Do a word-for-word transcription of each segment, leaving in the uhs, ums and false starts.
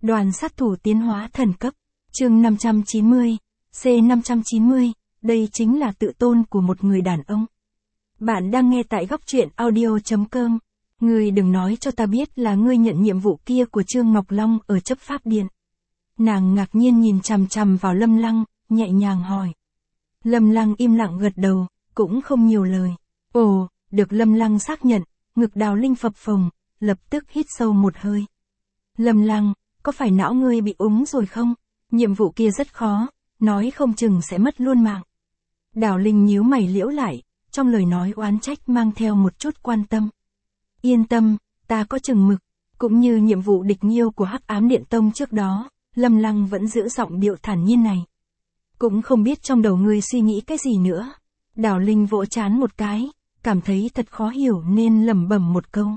Đoàn sát thủ tiến hóa thần cấp. Chương năm trăm chín mươi, C năm trăm chín mươi, đây chính là tự tôn của một người đàn ông. Bạn đang nghe tại góc truyện audio chấm com. Ngươi đừng nói cho ta biết là ngươi nhận nhiệm vụ kia của Trương Ngọc Long ở chấp pháp điện. Nàng ngạc nhiên nhìn chằm chằm vào Lâm Lăng, nhẹ nhàng hỏi. Lâm Lăng im lặng gật đầu, cũng không nhiều lời. Ồ, được Lâm Lăng xác nhận, ngực Đào Linh phập phồng, lập tức hít sâu một hơi. Lâm Lăng, có phải não ngươi bị úng rồi không? Nhiệm vụ kia rất khó, nói không chừng sẽ mất luôn mạng. Đào Linh nhíu mày liễu lại, trong lời nói oán trách mang theo một chút quan tâm. Yên tâm, ta có chừng mực, cũng như nhiệm vụ địch nhiêu của Hắc Ám Điện Tông trước đó, Lâm Lăng vẫn giữ giọng điệu thản nhiên này. Cũng không biết trong đầu ngươi suy nghĩ cái gì nữa. Đào Linh vỗ trán một cái, cảm thấy thật khó hiểu nên lẩm bẩm một câu.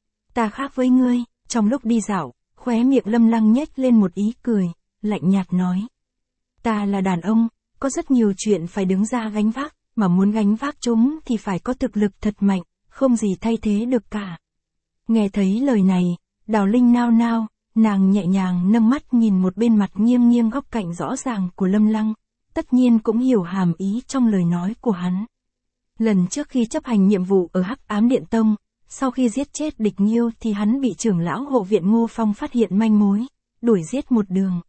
Ta khác với ngươi. Trong lúc đi dạo, khóe miệng Lâm Lăng nhếch lên một ý cười, lạnh nhạt nói. Ta là đàn ông, có rất nhiều chuyện phải đứng ra gánh vác, mà muốn gánh vác chúng thì phải có thực lực thật mạnh, không gì thay thế được cả. Nghe thấy lời này, Đào Linh nao nao, nàng nhẹ nhàng nâng mắt nhìn một bên mặt nghiêng nghiêng góc cạnh rõ ràng của Lâm Lăng, tất nhiên cũng hiểu hàm ý trong lời nói của hắn. Lần trước khi chấp hành nhiệm vụ ở Hắc Ám Điện Tông, sau khi giết chết địch nhiêu thì hắn bị trưởng lão hộ viện Ngô Phong phát hiện manh mối, đuổi giết một đường.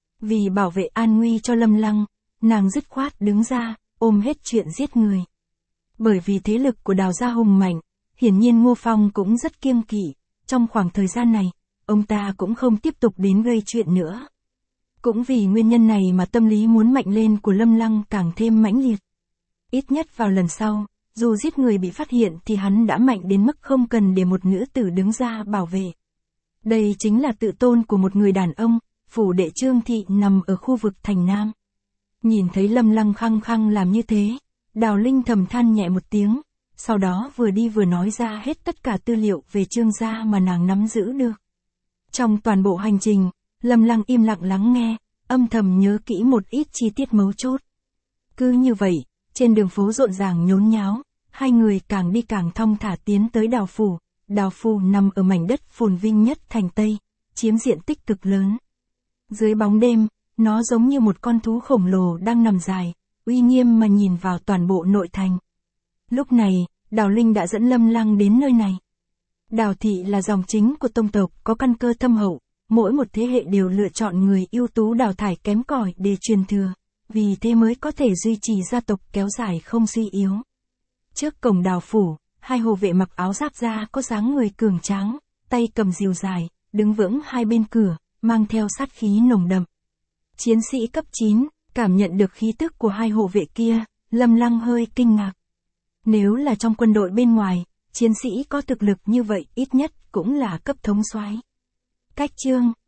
Vì bảo vệ an nguy cho Lâm Lăng, nàng dứt khoát đứng ra, ôm hết chuyện giết người. Bởi vì thế lực của Đào gia hùng mạnh, hiển nhiên Ngô Phong cũng rất kiêng kỵ, trong khoảng thời gian này, ông ta cũng không tiếp tục đến gây chuyện nữa. Cũng vì nguyên nhân này mà tâm lý muốn mạnh lên của Lâm Lăng càng thêm mãnh liệt. Ít nhất vào lần sau, dù giết người bị phát hiện thì hắn đã mạnh đến mức không cần để một nữ tử đứng ra bảo vệ. Đây chính là tự tôn của một người đàn ông, phủ đệ Trương Thị nằm ở khu vực thành Nam. Nhìn thấy Lâm Lăng khăng khăng làm như thế, Đào Linh thầm than nhẹ một tiếng, sau đó vừa đi vừa nói ra hết tất cả tư liệu về Trương gia mà nàng nắm giữ được. Trong toàn bộ hành trình, Lâm Lăng im lặng lắng nghe, âm thầm nhớ kỹ một ít chi tiết mấu chốt. Cứ như vậy, trên đường phố rộn ràng nhốn nháo, hai người càng đi càng thong thả tiến tới Đào Phủ. Đào Phủ nằm ở mảnh đất phồn vinh nhất thành Tây, chiếm diện tích cực lớn. Dưới bóng đêm, nó giống như một con thú khổng lồ đang nằm dài, uy nghiêm mà nhìn vào toàn bộ nội thành. Lúc này, Đào Linh đã dẫn Lâm Lăng đến nơi này. Đào thị là dòng chính của tông tộc có căn cơ thâm hậu, mỗi một thế hệ đều lựa chọn người ưu tú đào thải kém cỏi để truyền thừa, vì thế mới có thể duy trì gia tộc kéo dài không suy yếu. Trước cổng Đào Phủ, hai hộ vệ mặc áo giáp da có dáng người cường tráng, tay cầm rìu dài, đứng vững hai bên cửa, mang theo sát khí nồng đậm. Chiến sĩ cấp chín, cảm nhận được khí tức của hai hộ vệ kia, Lâm Lăng hơi kinh ngạc. Nếu là trong quân đội bên ngoài, chiến sĩ có thực lực như vậy ít nhất cũng là cấp thống soái. Cách chương,